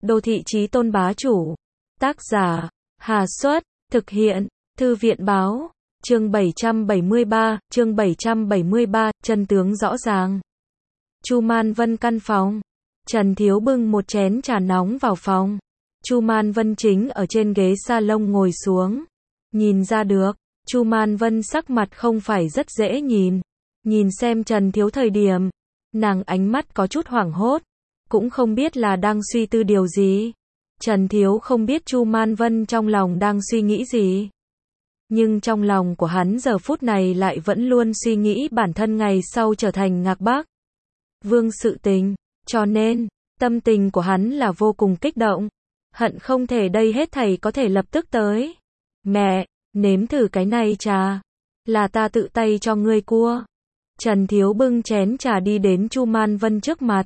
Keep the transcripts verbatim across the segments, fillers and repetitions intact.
Đô thị chí tôn bá chủ. Tác giả, Hà Xuất, thực hiện, Thư viện báo, chương bảy trăm bảy mươi ba, chương bảy trăm bảy mươi ba, chân tướng rõ ràng. Chu Man Vân căn phòng. Trần Thiếu bưng một chén trà nóng vào phòng. Chu Man Vân chính ở trên ghế salon ngồi xuống. Nhìn ra được, Chu Man Vân sắc mặt không phải rất dễ nhìn. Nhìn xem Trần Thiếu thời điểm, nàng ánh mắt có chút hoảng hốt, cũng không biết là đang suy tư điều gì. Trần Thiếu không biết Chu Man Vân trong lòng đang suy nghĩ gì. Nhưng trong lòng của hắn giờ phút này lại vẫn luôn suy nghĩ bản thân ngày sau trở thành Ngạc Bắc Vương sự tình, cho nên, tâm tình của hắn là vô cùng kích động, hận không thể đây hết thảy có thể lập tức tới. Mẹ, nếm thử cái này trà, là ta tự tay cho ngươi cua. Trần Thiếu bưng chén trà đi đến Chu Man Vân trước mặt.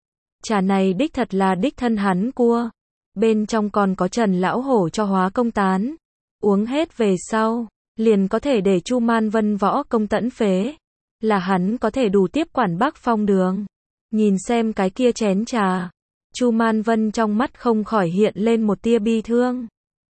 Trà này đích thật là đích thân hắn cua, bên trong còn có Trần lão hổ cho hóa công tán. Uống hết về sau, liền có thể để Chu Man Vân võ công tẫn phế, là hắn có thể đủ tiếp quản Bắc Phong đường. Nhìn xem cái kia chén trà, Chu Man Vân trong mắt không khỏi hiện lên một tia bi thương.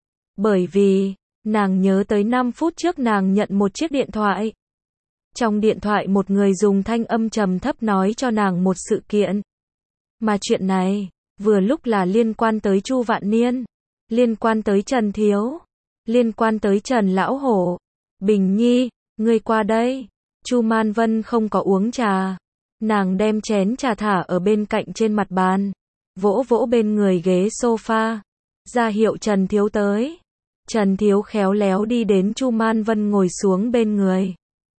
Bởi vì, nàng nhớ tới năm phút trước nàng nhận một chiếc điện thoại. Trong điện thoại một người dùng thanh âm trầm thấp nói cho nàng một sự kiện. Mà chuyện này, vừa lúc là liên quan tới Chu Vạn Niên, liên quan tới Trần Thiếu, liên quan tới Trần lão hổ. Bình Nhi, ngươi qua đây. Chu Man Vân không có uống trà. Nàng đem chén trà thả ở bên cạnh trên mặt bàn, vỗ vỗ bên người ghế sofa, ra hiệu Trần Thiếu tới. Trần Thiếu khéo léo đi đến Chu Man Vân ngồi xuống bên người.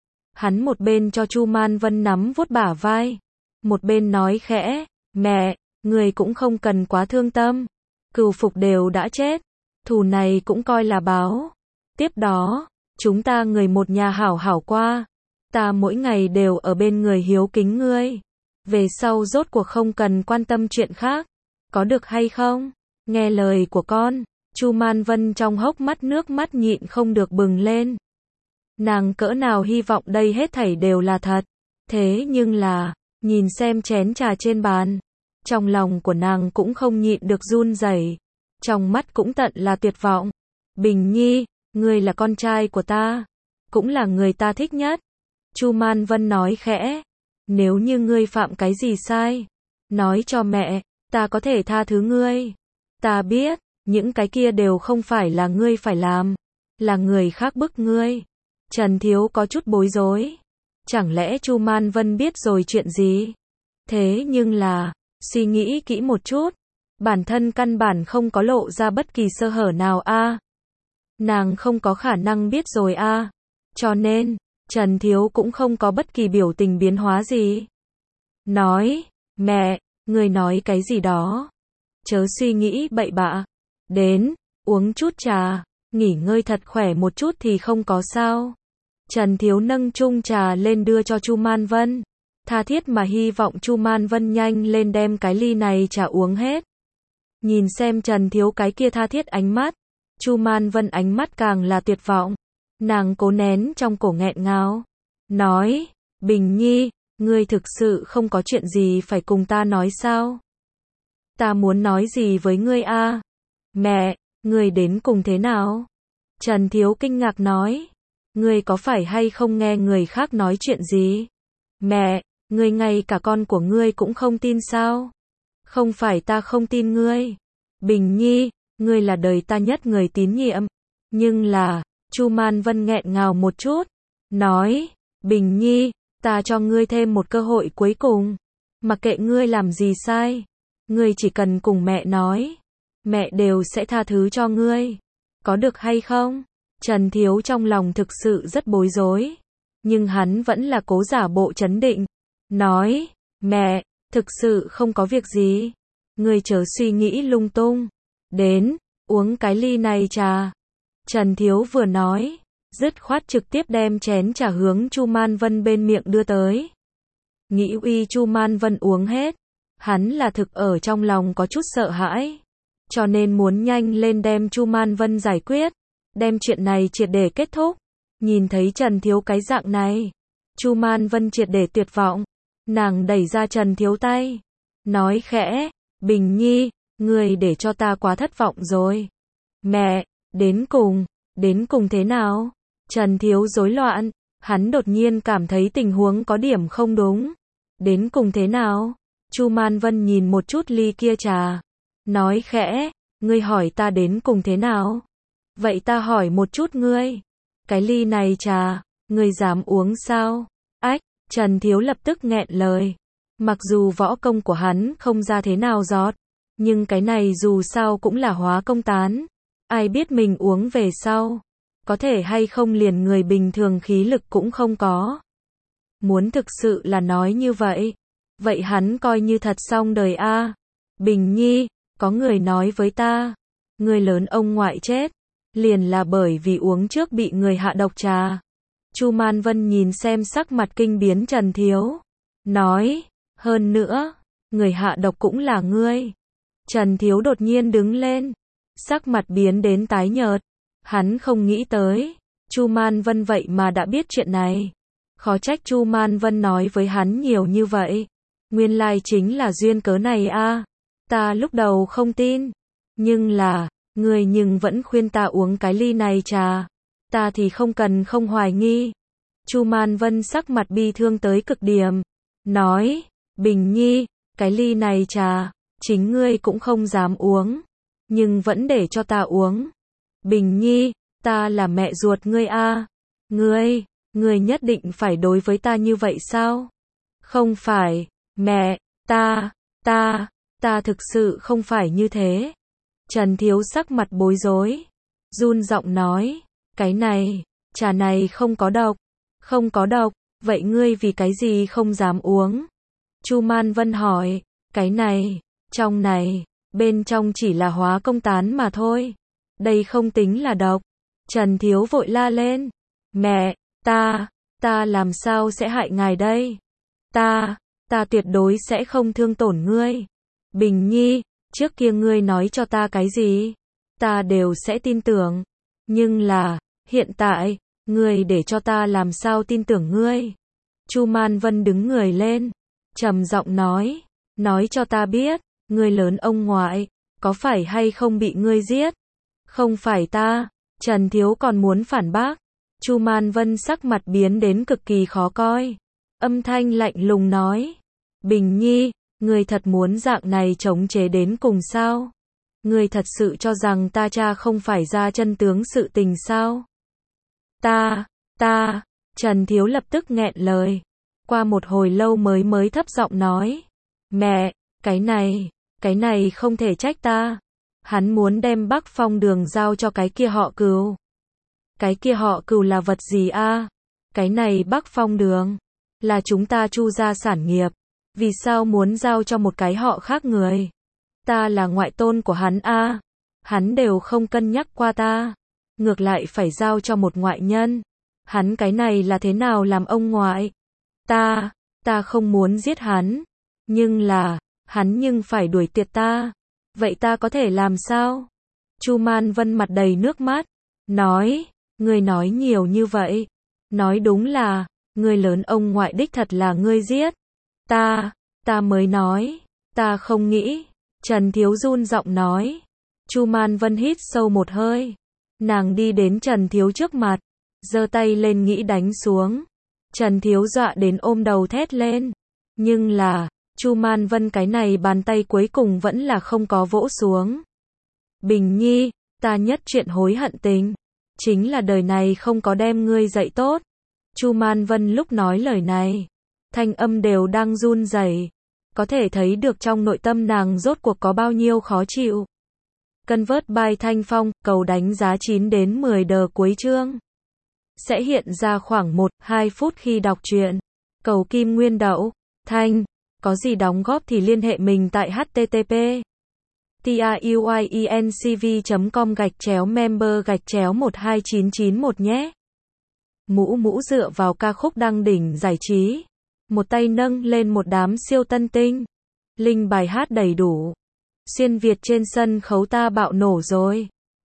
Hắn một bên cho Chu Man Vân nắm vuốt bả vai, một bên nói khẽ, mẹ, người cũng không cần quá thương tâm. Cừu Phục đều đã chết, thù này cũng coi là báo. Tiếp đó, chúng ta người một nhà hảo hảo qua. Ta mỗi ngày đều ở bên người hiếu kính ngươi. Về sau rốt cuộc không cần quan tâm chuyện khác. Có được hay không? Nghe lời của con. Chu Man Vân trong hốc mắt nước mắt nhịn không được bừng lên. Nàng cỡ nào hy vọng đây hết thảy đều là thật. Thế nhưng là, nhìn xem chén trà trên bàn, trong lòng của nàng cũng không nhịn được run rẩy, trong mắt cũng tận là tuyệt vọng. Bình Nhi, ngươi là con trai của ta, cũng là người ta thích nhất. Chu Man Vân nói khẽ, nếu như ngươi phạm cái gì sai, nói cho mẹ, ta có thể tha thứ ngươi. Ta biết, những cái kia đều không phải là ngươi phải làm, là người khác bức ngươi. Trần Thiếu có chút bối rối. Chẳng lẽ Chu Man Vân biết rồi chuyện gì? Thế nhưng là, suy nghĩ kỹ một chút, bản thân căn bản không có lộ ra bất kỳ sơ hở nào a. À. Nàng không có khả năng biết rồi a. À. Cho nên, Trần Thiếu cũng không có bất kỳ biểu tình biến hóa gì. Nói, mẹ, người nói cái gì đó? Chớ suy nghĩ bậy bạ. Đến, uống chút trà, nghỉ ngơi thật khỏe một chút thì không có sao. Trần Thiếu nâng chung trà lên đưa cho Chu Man Vân. Tha thiết mà hy vọng Chu Man Vân nhanh lên đem cái ly này trà uống hết. Nhìn xem Trần Thiếu cái kia tha thiết ánh mắt, Chu Man Vân ánh mắt càng là tuyệt vọng. Nàng cố nén trong cổ nghẹn ngào, nói, Bình Nhi, ngươi thực sự không có chuyện gì phải cùng ta nói sao? Ta muốn nói gì với ngươi a? À? Mẹ, ngươi đến cùng thế nào? Trần Thiếu kinh ngạc nói, ngươi có phải hay không nghe người khác nói chuyện gì? Mẹ, ngươi ngay cả con của ngươi cũng không tin sao? Không phải ta không tin ngươi. Bình Nhi, ngươi là đời ta nhất người tín nhiệm. Nhưng là, Chu Man Vân nghẹn ngào một chút, nói, Bình Nhi, ta cho ngươi thêm một cơ hội cuối cùng. Mặc kệ ngươi làm gì sai, ngươi chỉ cần cùng mẹ nói, mẹ đều sẽ tha thứ cho ngươi. Có được hay không? Trần Thiếu trong lòng thực sự rất bối rối, nhưng hắn vẫn là cố giả bộ trấn định, nói, mẹ, thực sự không có việc gì. Ngươi chớ suy nghĩ lung tung. Đến, uống cái ly này trà. Trần Thiếu vừa nói, dứt khoát trực tiếp đem chén trà hướng Chu Man Vân bên miệng đưa tới. Nghĩ uy Chu Man Vân uống hết, hắn là thực ở trong lòng có chút sợ hãi, cho nên muốn nhanh lên đem Chu Man Vân giải quyết, đem chuyện này triệt để kết thúc. Nhìn thấy Trần Thiếu cái dạng này, Chu Man Vân triệt để tuyệt vọng, nàng đẩy ra Trần Thiếu tay, nói khẽ, Bình Nhi, Ngươi để cho ta quá thất vọng rồi. Mẹ, đến cùng, đến cùng thế nào? Trần Thiếu rối loạn, hắn đột nhiên cảm thấy tình huống có điểm không đúng. Đến cùng thế nào? Chu Man Vân nhìn một chút ly kia trà, nói khẽ, ngươi hỏi ta đến cùng thế nào? Vậy ta hỏi một chút ngươi, cái ly này trà, ngươi dám uống sao? Ách, Trần Thiếu lập tức nghẹn lời. Mặc dù võ công của hắn không ra thế nào giọt, nhưng cái này dù sao cũng là hóa công tán. Ai biết mình uống về sau, có thể hay không liền người bình thường khí lực cũng không có. Muốn thực sự là nói như vậy, vậy hắn coi như thật xong đời a. Bình Nhi, có người nói với ta, người lớn ông ngoại chết, liền là bởi vì uống trước bị người hạ độc trà. Chu Man Vân nhìn xem sắc mặt kinh biến Trần Thiếu, nói, hơn nữa, người hạ độc cũng là ngươi. Trần Thiếu đột nhiên đứng lên, sắc mặt biến đến tái nhợt. Hắn không nghĩ tới, Chu Man Vân vậy mà đã biết chuyện này. Khó trách Chu Man Vân nói với hắn nhiều như vậy. Nguyên lai chính là duyên cớ này a. Ta lúc đầu không tin, nhưng là, người nhưng vẫn khuyên ta uống cái ly này trà. Ta thì không cần không hoài nghi. Chu Man Vân sắc mặt bi thương tới cực điểm, nói, Bình Nhi, cái ly này trà, chính ngươi cũng không dám uống, nhưng vẫn để cho ta uống. Bình Nhi, ta là mẹ ruột ngươi a. Ngươi, ngươi nhất định phải đối với ta như vậy sao? Không phải, mẹ, ta, ta, ta thực sự không phải như thế. Trần Thiếu sắc mặt bối rối, run giọng nói, cái này, trà này không có độc, không có độc, vậy ngươi vì cái gì không dám uống? Chu Man Vân hỏi, cái này, trong này, bên trong chỉ là hóa công tán mà thôi. Đây không tính là độc. Trần Thiếu vội la lên, mẹ, ta, ta làm sao sẽ hại ngài đây? Ta, ta tuyệt đối sẽ không thương tổn ngươi. Bình Nhi, trước kia ngươi nói cho ta cái gì, ta đều sẽ tin tưởng. Nhưng là, hiện tại, ngươi để cho ta làm sao tin tưởng ngươi? Chu Man Vân đứng người lên, trầm giọng nói, nói cho ta biết, ngươi lớn ông ngoại, có phải hay không bị ngươi giết? Không phải ta. Trần Thiếu còn muốn phản bác. Chu Man Vân sắc mặt biến đến cực kỳ khó coi. Âm thanh lạnh lùng nói, Bình Nhi, ngươi thật muốn dạng này chống chế đến cùng sao? Ngươi thật sự cho rằng ta cha không phải ra chân tướng sự tình sao? Ta, ta, Trần Thiếu lập tức nghẹn lời. Qua một hồi lâu mới mới thấp giọng nói, mẹ, cái này, cái này không thể trách ta. Hắn muốn đem Bắc Phong Đường giao cho cái kia họ Cừu. Cái kia họ Cừu là vật gì a? Cái này Bắc Phong Đường là chúng ta Chu gia sản nghiệp, vì sao muốn giao cho một cái họ khác người? Ta là ngoại tôn của hắn a. Hắn đều không cân nhắc qua ta, ngược lại phải giao cho một ngoại nhân. Hắn cái này là thế nào làm ông ngoại? Ta, ta không muốn giết hắn, nhưng là, hắn nhưng phải đuổi tiệt ta. Vậy ta có thể làm sao? Chu Man Vân mặt đầy nước mắt, nói, ngươi nói nhiều như vậy. Nói đúng là, ngươi lớn ông ngoại đích thật là ngươi giết. Ta, ta mới nói, ta không nghĩ. Trần Thiếu run giọng nói. Chu Man Vân hít sâu một hơi. Nàng đi đến Trần Thiếu trước mặt, giơ tay lên nghĩ đánh xuống. Trần Thiếu dọa đến ôm đầu thét lên. Nhưng là, Chu Man Vân cái này bàn tay cuối cùng vẫn là không có vỗ xuống. Bình Nhi, ta nhất chuyện hối hận tình, chính là đời này không có đem ngươi dạy tốt. Chu Man Vân lúc nói lời này, thanh âm đều đang run rẩy, có thể thấy được trong nội tâm nàng rốt cuộc có bao nhiêu khó chịu. Convert by Thanh Phong, cầu đánh giá chín đến mười đờ cuối chương. Sẽ hiện ra khoảng một đến hai phút khi đọc truyện. Cầu Kim Nguyên Đậu, Thanh, có gì đóng góp thì liên hệ mình tại http truyencv chấm com gạch chéo member gạch chéo một hai chín chín một nhé. Mũ mũ dựa vào ca khúc đăng đỉnh giải trí. Một tay nâng lên một đám siêu tân tinh. Linh bài hát đầy đủ. Xuyên Việt trên sân khấu ta bạo nổ rồi.